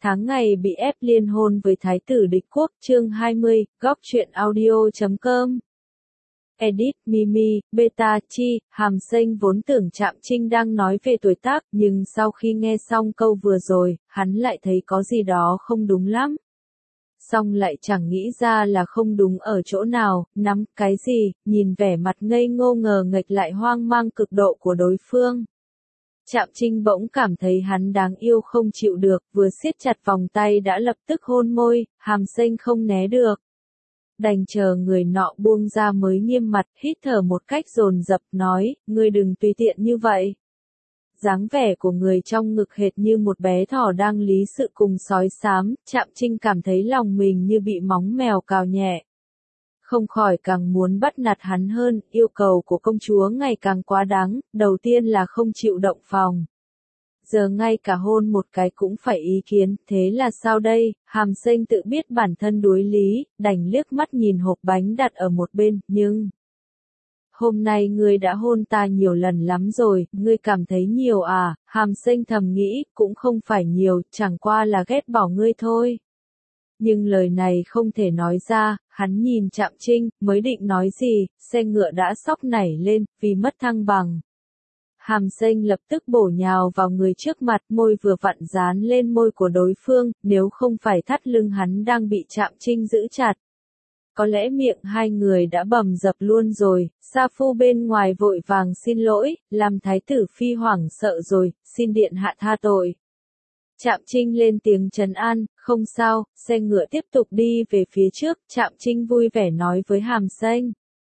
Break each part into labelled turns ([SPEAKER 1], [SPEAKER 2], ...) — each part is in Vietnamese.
[SPEAKER 1] tháng ngày bị ép liên hôn với thái tử địch quốc, chương 20, góc truyện audio.com. Edit, Mimi, Beta, Chi, Hàm Sênh vốn tưởng Trạm Trinh đang nói về tuổi tác, nhưng sau khi nghe xong câu vừa rồi, hắn lại thấy có gì đó không đúng lắm. Xong lại chẳng nghĩ ra là không đúng ở chỗ nào, nắm cái gì, nhìn vẻ mặt ngây ngô ngờ nghệch lại hoang mang cực độ của đối phương. Trạm Trinh bỗng cảm thấy hắn đáng yêu không chịu được, vừa siết chặt vòng tay đã lập tức hôn môi, Hàm Sênh không né được. Đành chờ người nọ buông ra mới nghiêm mặt, hít thở một cách dồn dập nói, ngươi đừng tùy tiện như vậy. Dáng vẻ của người trong ngực hệt như một bé thỏ đang lý sự cùng sói xám, Trạm Trinh cảm thấy lòng mình như bị móng mèo cào nhẹ. Không khỏi càng muốn bắt nạt hắn hơn, yêu cầu của công chúa ngày càng quá đáng, đầu tiên là không chịu động phòng. Giờ ngay cả hôn một cái cũng phải ý kiến, thế là sao đây? Hàm Sênh tự biết bản thân đuối lý, đành liếc mắt nhìn hộp bánh đặt ở một bên, nhưng... Hôm nay ngươi đã hôn ta nhiều lần lắm rồi, ngươi cảm thấy nhiều à? Hàm Sênh thầm nghĩ, cũng không phải nhiều, chẳng qua là ghét bỏ ngươi thôi. Nhưng lời này không thể nói ra, hắn nhìn Trạm Trinh, mới định nói gì, xe ngựa đã sóc nảy lên, vì mất thăng bằng. Hàm Sênh lập tức bổ nhào vào người trước mặt, môi vừa vặn dán lên môi của đối phương, nếu không phải thắt lưng hắn đang bị Trạm Trinh giữ chặt. Có lẽ miệng hai người đã bầm dập luôn rồi, Sa Phu bên ngoài vội vàng xin lỗi, làm thái tử phi hoảng sợ rồi, xin điện hạ tha tội. Trạm Trinh lên tiếng trấn an, không sao, xe ngựa tiếp tục đi về phía trước, Trạm Trinh vui vẻ nói với Hàm Sênh.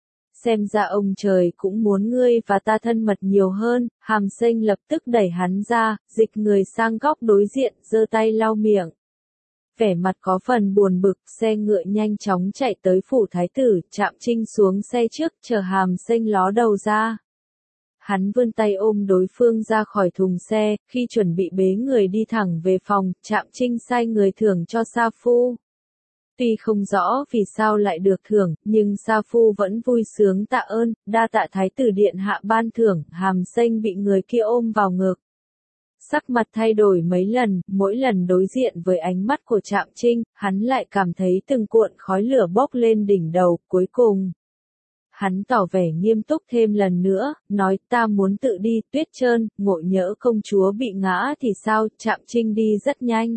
[SPEAKER 1] Xem ra ông trời cũng muốn ngươi và ta thân mật nhiều hơn, Hàm Sênh lập tức đẩy hắn ra, dịch người sang góc đối diện, giơ tay lau miệng. Vẻ mặt có phần buồn bực, xe ngựa nhanh chóng chạy tới phủ thái tử, Trạm Trinh xuống xe trước, chờ Hàm Sênh ló đầu ra. Hắn vươn tay ôm đối phương ra khỏi thùng xe, khi chuẩn bị bế người đi thẳng về phòng, Trạm Trinh sai người thưởng cho Sa Phu. Tuy không rõ vì sao lại được thưởng, nhưng Sa Phu vẫn vui sướng tạ ơn, đa tạ thái tử điện hạ ban thưởng, Hàm Sênh bị người kia ôm vào ngực. Sắc mặt thay đổi mấy lần, mỗi lần đối diện với ánh mắt của Trạm Trinh, hắn lại cảm thấy từng cuộn khói lửa bốc lên đỉnh đầu, cuối cùng. Hắn tỏ vẻ nghiêm túc thêm lần nữa, nói ta muốn tự đi, Tuyết Trơn, ngộ nhỡ công chúa bị ngã thì sao, Trạm Trinh đi rất nhanh.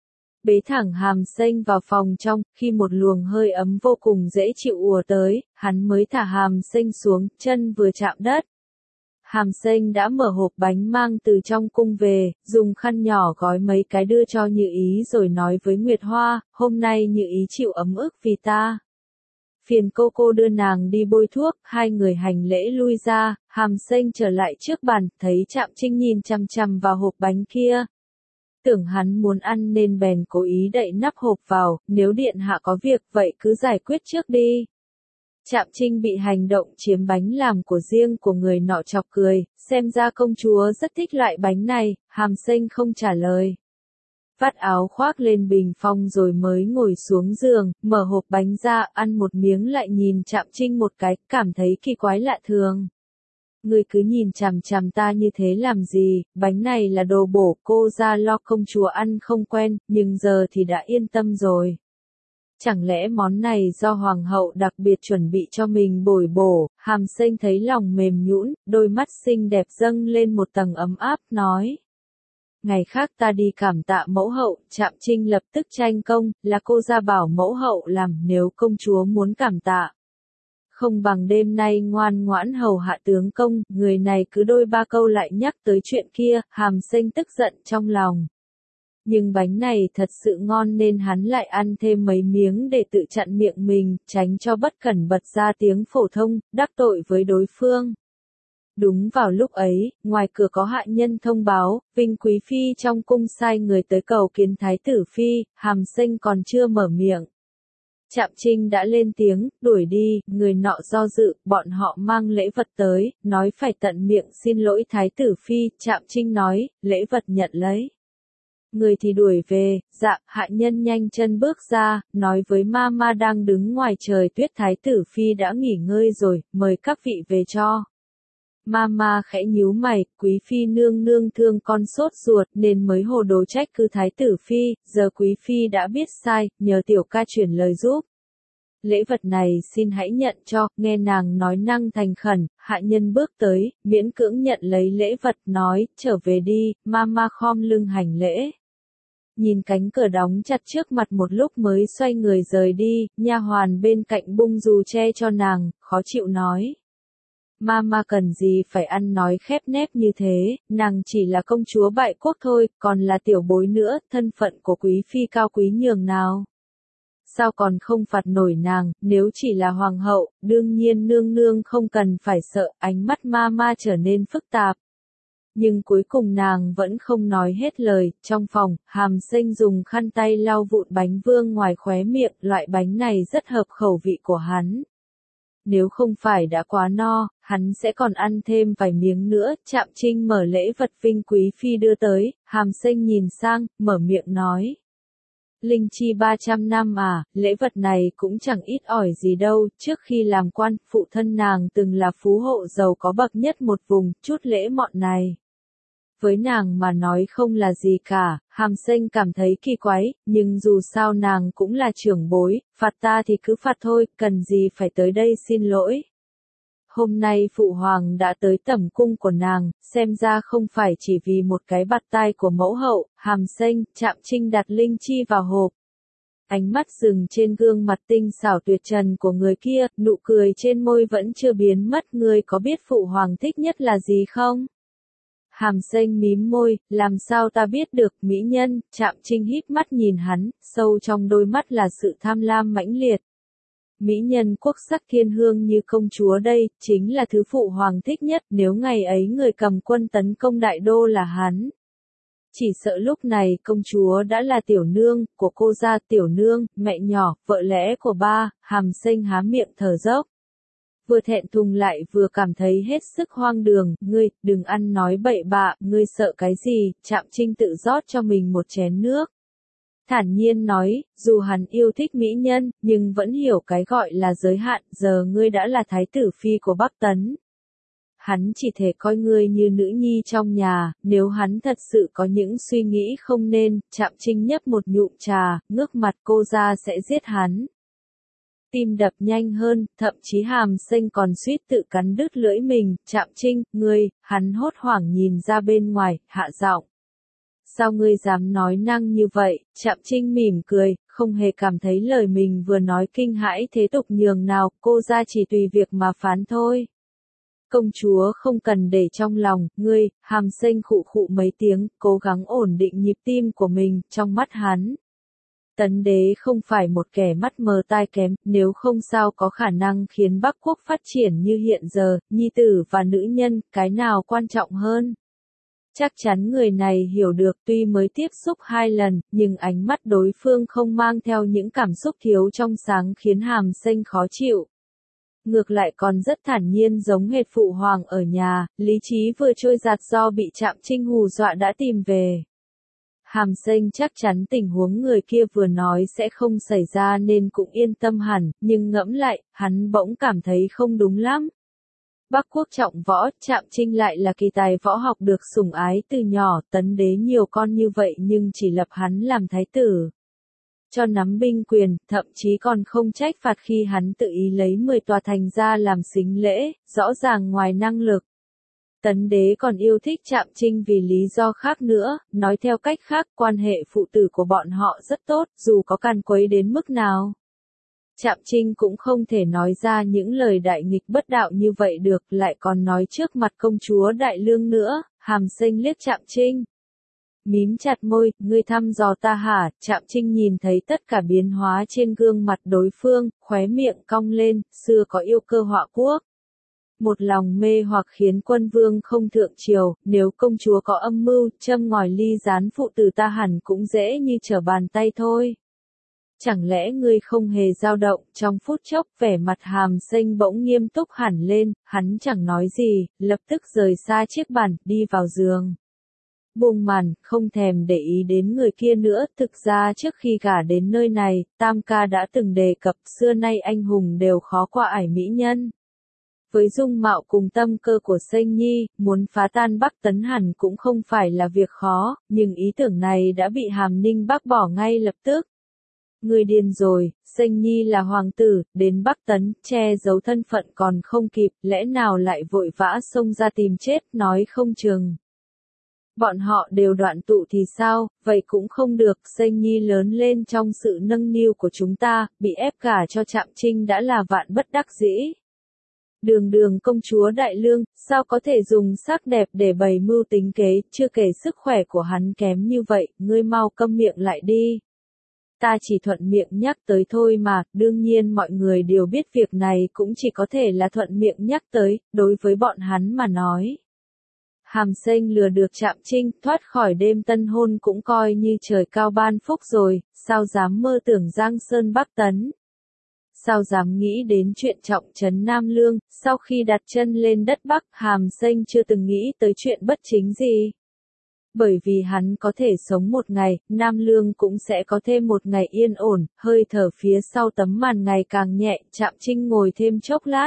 [SPEAKER 1] Bế thẳng Hàm Sênh vào phòng trong, khi một luồng hơi ấm vô cùng dễ chịu ùa tới, hắn mới thả Hàm Sênh xuống, chân vừa chạm đất. Hàm Sênh đã mở hộp bánh mang từ trong cung về, dùng khăn nhỏ gói mấy cái đưa cho Như Ý rồi nói với Nguyệt Hoa, hôm nay Như Ý chịu ấm ức vì ta. Phiền cô đưa nàng đi bôi thuốc, hai người hành lễ lui ra, Hàm Sênh trở lại trước bàn, thấy Trạm Trinh nhìn chằm chằm vào hộp bánh kia. Tưởng hắn muốn ăn nên bèn cố ý đậy nắp hộp vào, nếu điện hạ có việc vậy cứ giải quyết trước đi. Trạm Trinh bị hành động chiếm bánh làm của riêng của người nọ chọc cười, xem ra công chúa rất thích loại bánh này, Hàm Sênh không trả lời. Vắt áo khoác lên bình phong rồi mới ngồi xuống giường, mở hộp bánh ra, ăn một miếng lại nhìn Trạm Trinh một cái, cảm thấy kỳ quái lạ thường. Ngươi cứ nhìn chằm chằm ta như thế làm gì, bánh này là đồ bổ, cô ra lo công chúa ăn không quen, nhưng giờ thì đã yên tâm rồi. Chẳng lẽ món này do hoàng hậu đặc biệt chuẩn bị cho mình bồi bổ, Hàm Sênh thấy lòng mềm nhũn, đôi mắt xinh đẹp dâng lên một tầng ấm áp, nói. Ngày khác ta đi cảm tạ mẫu hậu, Trạm Trinh lập tức tranh công, là cô ra bảo mẫu hậu làm, nếu công chúa muốn cảm tạ. Không bằng đêm nay ngoan ngoãn hầu hạ tướng công, người này cứ đôi ba câu lại nhắc tới chuyện kia, Hàm Sênh tức giận trong lòng. Nhưng bánh này thật sự ngon nên hắn lại ăn thêm mấy miếng để tự chặn miệng mình, tránh cho bất cẩn bật ra tiếng phổ thông, đắc tội với đối phương. Đúng vào lúc ấy, ngoài cửa có hạ nhân thông báo, Vinh Quý Phi trong cung sai người tới cầu kiến Thái tử Phi, Hàm Sênh còn chưa mở miệng. Trạm Trinh đã lên tiếng, đuổi đi, người nọ do dự, bọn họ mang lễ vật tới, nói phải tận miệng xin lỗi Thái tử Phi, Trạm Trinh nói, lễ vật nhận lấy. Người thì đuổi về, dạ, hạ nhân nhanh chân bước ra, nói với ma đang đứng ngoài trời tuyết Thái tử Phi đã nghỉ ngơi rồi, mời các vị về cho. Mama khẽ nhíu mày, quý phi nương nương thương con sốt ruột nên mới hồ đồ trách cứ thái tử phi, giờ quý phi đã biết sai, nhờ tiểu ca chuyển lời giúp. Lễ vật này xin hãy nhận cho, nghe nàng nói năng thành khẩn, hạ nhân bước tới, miễn cưỡng nhận lấy lễ vật nói, trở về đi, Mama khom lưng hành lễ. Nhìn cánh cửa đóng chặt trước mặt một lúc mới xoay người rời đi, nha hoàn bên cạnh bung dù che cho nàng, khó chịu nói. Mama cần gì phải ăn nói khép nép như thế, nàng chỉ là công chúa bại quốc thôi, còn là tiểu bối nữa, thân phận của quý phi cao quý nhường nào. Sao còn không phạt nổi nàng, nếu chỉ là hoàng hậu, đương nhiên nương nương không cần phải sợ, ánh mắt Mama trở nên phức tạp. Nhưng cuối cùng nàng vẫn không nói hết lời, trong phòng, Hàm Sinh dùng khăn tay lau vụn bánh vương ngoài khóe miệng, loại bánh này rất hợp khẩu vị của hắn. Nếu không phải đã quá no, hắn sẽ còn ăn thêm vài miếng nữa. Trạm Trinh mở lễ vật vinh quý phi đưa tới, Hàm Sinh nhìn sang, mở miệng nói. Linh chi 300 năm à, lễ vật này cũng chẳng ít ỏi gì đâu, trước khi làm quan, phụ thân nàng từng là phú hộ giàu có bậc nhất một vùng, chút lễ mọn này. Với nàng mà nói không là gì cả, Hàm Sinh cảm thấy kỳ quái, nhưng dù sao nàng cũng là trưởng bối, phạt ta thì cứ phạt thôi, cần gì phải tới đây xin lỗi. Hôm nay phụ hoàng đã tới tẩm cung của nàng, xem ra không phải chỉ vì một cái bạt tai của mẫu hậu, Hàm Sinh, Trạm Trinh đặt linh chi vào hộp. Ánh mắt dừng trên gương mặt tinh xảo tuyệt trần của người kia, nụ cười trên môi vẫn chưa biến mất, ngươi có biết phụ hoàng thích nhất là gì không? Hàm Sinh mím môi, làm sao ta biết được, mỹ nhân, Trạm Trinh híp mắt nhìn hắn, sâu trong đôi mắt là sự tham lam mãnh liệt. Mỹ nhân quốc sắc thiên hương như công chúa đây, chính là thứ phụ hoàng thích nhất, nếu ngày ấy người cầm quân tấn công đại đô là hắn. Chỉ sợ lúc này công chúa đã là tiểu nương, của cô gia tiểu nương, mẹ nhỏ, vợ lẽ của ba, Hàm Sinh há miệng thở dốc. Vừa thẹn thùng lại vừa cảm thấy hết sức hoang đường, ngươi, đừng ăn nói bậy bạ, ngươi sợ cái gì, Trạm Trinh tự rót cho mình một chén nước. Thản nhiên nói, dù hắn yêu thích mỹ nhân, nhưng vẫn hiểu cái gọi là giới hạn, giờ ngươi đã là thái tử phi của Bắc Tấn. Hắn chỉ thể coi ngươi như nữ nhi trong nhà, nếu hắn thật sự có những suy nghĩ không nên, Trạm Trinh nhấp một nhụm trà, ngước mặt cô ra sẽ giết hắn. Tim đập nhanh hơn, thậm chí Hàm Sinh còn suýt tự cắn đứt lưỡi mình, Trạm Trinh, ngươi, hắn hốt hoảng nhìn ra bên ngoài, hạ giọng. Sao ngươi dám nói năng như vậy, Trạm Trinh mỉm cười, không hề cảm thấy lời mình vừa nói kinh hãi thế tục nhường nào, cô ra chỉ tùy việc mà phán thôi. Công chúa không cần để trong lòng, ngươi, Hàm Sinh khụ khụ mấy tiếng, cố gắng ổn định nhịp tim của mình, trong mắt hắn. Tấn đế không phải một kẻ mắt mờ tai kém, nếu không sao có khả năng khiến Bắc quốc phát triển như hiện giờ, nhi tử và nữ nhân, cái nào quan trọng hơn. Chắc chắn người này hiểu được, tuy mới tiếp xúc 2 lần, nhưng ánh mắt đối phương không mang theo những cảm xúc thiếu trong sáng khiến Hàm Sinh khó chịu. Ngược lại còn rất thản nhiên giống hệt phụ hoàng ở nhà, lý trí vừa trôi giạt do bị Trạm Trinh hù dọa đã tìm về. Hàm Sinh chắc chắn tình huống người kia vừa nói sẽ không xảy ra nên cũng yên tâm hẳn, nhưng ngẫm lại, hắn bỗng cảm thấy không đúng lắm. Bắc quốc trọng võ, Trạm Trinh lại là kỳ tài võ học được sủng ái từ nhỏ, Tấn đế nhiều con như vậy nhưng chỉ lập hắn làm thái tử. Cho nắm binh quyền, thậm chí còn không trách phạt khi hắn tự ý lấy 10 tòa thành ra làm sính lễ, rõ ràng ngoài năng lực. Tấn đế còn yêu thích Trạm Trinh vì lý do khác nữa, nói theo cách khác, quan hệ phụ tử của bọn họ rất tốt, dù có càn quấy đến mức nào. Trạm Trinh cũng không thể nói ra những lời đại nghịch bất đạo như vậy được, lại còn nói trước mặt công chúa Đại Lương nữa, Hàm Sinh liếc Trạm Trinh. Mím chặt môi, ngươi thăm dò ta hả, Trạm Trinh nhìn thấy tất cả biến hóa trên gương mặt đối phương, khóe miệng cong lên, xưa có yêu cơ họa quốc. Một lòng mê hoặc khiến quân vương không thượng triều, nếu công chúa có âm mưu, châm ngòi ly gián phụ tử ta hẳn cũng dễ như trở bàn tay thôi. Chẳng lẽ ngươi không hề dao động, trong phút chốc vẻ mặt Hàm Sinh bỗng nghiêm túc hẳn lên, hắn chẳng nói gì, lập tức rời xa chiếc bàn, đi vào giường. Buông màn, không thèm để ý đến người kia nữa, thực ra trước khi gả đến nơi này, Tam ca đã từng đề cập xưa nay anh hùng đều khó qua ải mỹ nhân. Với dung mạo cùng tâm cơ của Sênh Nhi, muốn phá tan Bắc Tấn hẳn cũng không phải là việc khó, nhưng ý tưởng này đã bị Hàm Ninh bác bỏ ngay lập tức. Người điên rồi, Sênh Nhi là hoàng tử, đến Bắc Tấn, che giấu thân phận còn không kịp, lẽ nào lại vội vã xông ra tìm chết, nói không chừng. Bọn họ đều đoạn tụ thì sao, vậy cũng không được, Sênh Nhi lớn lên trong sự nâng niu của chúng ta, bị ép gả cho Trạm Trinh đã là vạn bất đắc dĩ. Đường đường công chúa Đại Lương, sao có thể dùng sắc đẹp để bày mưu tính kế, chưa kể sức khỏe của hắn kém như vậy, ngươi mau câm miệng lại đi. Ta chỉ thuận miệng nhắc tới thôi mà, đương nhiên mọi người đều biết việc này cũng chỉ có thể là thuận miệng nhắc tới, đối với bọn hắn mà nói. Hàm Sênh lừa được Trạm Trinh, thoát khỏi đêm tân hôn cũng coi như trời cao ban phúc rồi, sao dám mơ tưởng Giang Sơn Bắc Tấn. Sao dám nghĩ đến chuyện trọng trấn Nam Lương, sau khi đặt chân lên đất Bắc, Hàm Sênh chưa từng nghĩ tới chuyện bất chính gì. Bởi vì hắn có thể sống một ngày, Nam Lương cũng sẽ có thêm một ngày yên ổn, hơi thở phía sau tấm màn ngày càng nhẹ, Trạm Trinh ngồi thêm chốc lát.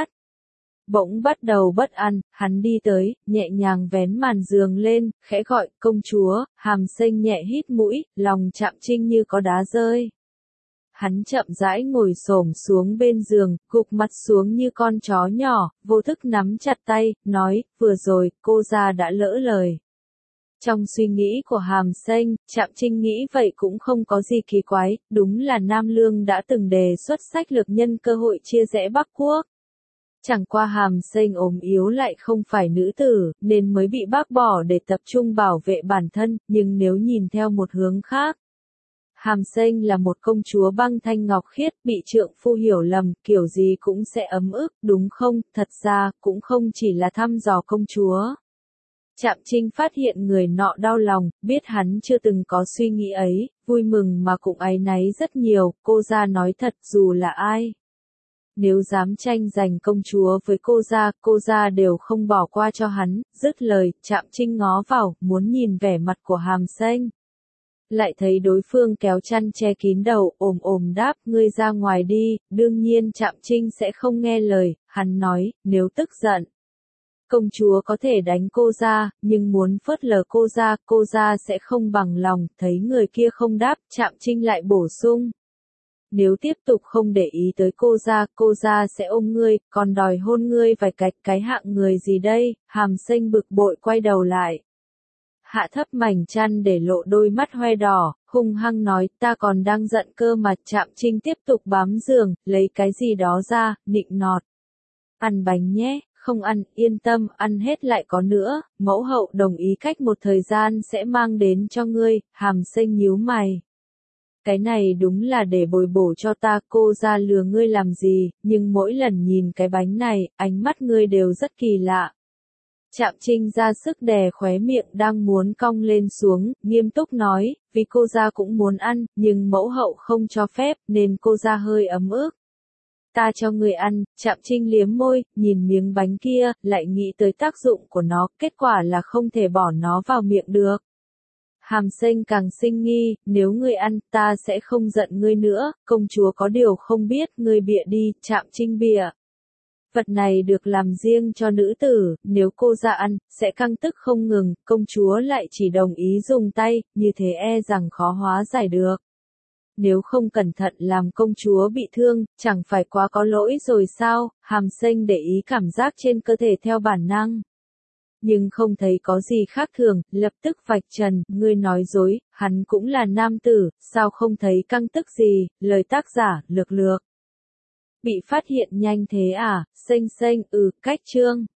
[SPEAKER 1] Bỗng bắt đầu bất an, hắn đi tới, nhẹ nhàng vén màn giường lên, khẽ gọi, công chúa, Hàm Sênh nhẹ hít mũi, lòng Trạm Trinh như có đá rơi. Hắn chậm rãi ngồi xổm xuống bên giường, gục mặt xuống như con chó nhỏ, vô thức nắm chặt tay, nói, vừa rồi, cô gia đã lỡ lời. Trong suy nghĩ của Hàm Sênh, Trạm Trinh nghĩ vậy cũng không có gì kỳ quái, đúng là Nam Lương đã từng đề xuất sách lược nhân cơ hội chia rẽ Bắc Quốc. Chẳng qua Hàm Sênh ốm yếu lại không phải nữ tử, nên mới bị bác bỏ để tập trung bảo vệ bản thân, nhưng nếu nhìn theo một hướng khác. Hàm Sênh là một công chúa băng thanh ngọc khiết, bị trượng phu hiểu lầm, kiểu gì cũng sẽ ấm ức, đúng không? Thật ra, cũng không chỉ là thăm dò công chúa. Trạm Trinh phát hiện người nọ đau lòng, biết hắn chưa từng có suy nghĩ ấy, vui mừng mà cũng áy náy rất nhiều, cô gia nói thật dù là ai. Nếu dám tranh giành công chúa với cô gia đều không bỏ qua cho hắn, dứt lời, Trạm Trinh ngó vào, muốn nhìn vẻ mặt của Hàm Sênh. Lại thấy đối phương kéo chăn che kín đầu, ồm đáp, ngươi ra ngoài đi, đương nhiên Trạm Trinh sẽ không nghe lời, hắn nói, nếu tức giận. Công chúa có thể đánh cô gia, nhưng muốn phớt lờ cô gia sẽ không bằng lòng, thấy người kia không đáp, Trạm Trinh lại bổ sung. Nếu tiếp tục không để ý tới cô gia sẽ ôm ngươi, còn đòi hôn ngươi vài cách, cái hạng người gì đây, Hàm Sênh bực bội quay đầu lại. Hạ thấp mảnh chăn để lộ đôi mắt hoe đỏ, hung hăng nói, ta còn đang giận cơ mà. Trạm Trinh tiếp tục bám giường, lấy cái gì đó ra, nịnh nọt. Ăn bánh nhé, không ăn, yên tâm, ăn hết lại có nữa, mẫu hậu đồng ý cách một thời gian sẽ mang đến cho ngươi. Hàm Sênh nhíu mày. Cái này đúng là để bồi bổ cho ta, cô gia lừa ngươi làm gì, nhưng mỗi lần nhìn cái bánh này, ánh mắt ngươi đều rất kỳ lạ. Trạm Trinh ra sức đè khóe miệng đang muốn cong lên xuống, nghiêm túc nói, vì cô gia cũng muốn ăn, nhưng mẫu hậu không cho phép, nên cô gia hơi ấm ức. Ta cho người ăn, Trạm Trinh liếm môi, nhìn miếng bánh kia, lại nghĩ tới tác dụng của nó, kết quả là không thể bỏ nó vào miệng được. Hàm Sênh càng sinh nghi, nếu ngươi ăn, ta sẽ không giận ngươi nữa, công chúa có điều không biết, ngươi bịa đi, Trạm Trinh bịa. Vật này được làm riêng cho nữ tử, nếu cô ra ăn, sẽ căng tức không ngừng, công chúa lại chỉ đồng ý dùng tay, như thế e rằng khó hóa giải được. Nếu không cẩn thận làm công chúa bị thương, chẳng phải quá có lỗi rồi sao, Hàm Sênh để ý cảm giác trên cơ thể theo bản năng. Nhưng không thấy có gì khác thường, lập tức vạch trần, ngươi nói dối, hắn cũng là nam tử, sao không thấy căng tức gì, lời tác giả, lược lược. Bị phát hiện nhanh thế à, Sênh, cách chương.